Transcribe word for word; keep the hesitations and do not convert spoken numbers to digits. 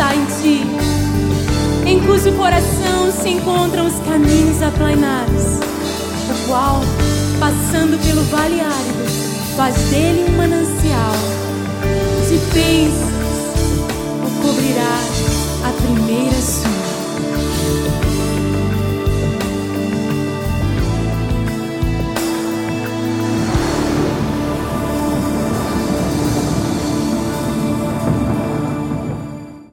está em ti, em cujo coração se encontram os caminhos aplainados, o qual, passando pelo vale árido, faz dele um manancial de bênçãos, o cobrirá a primeira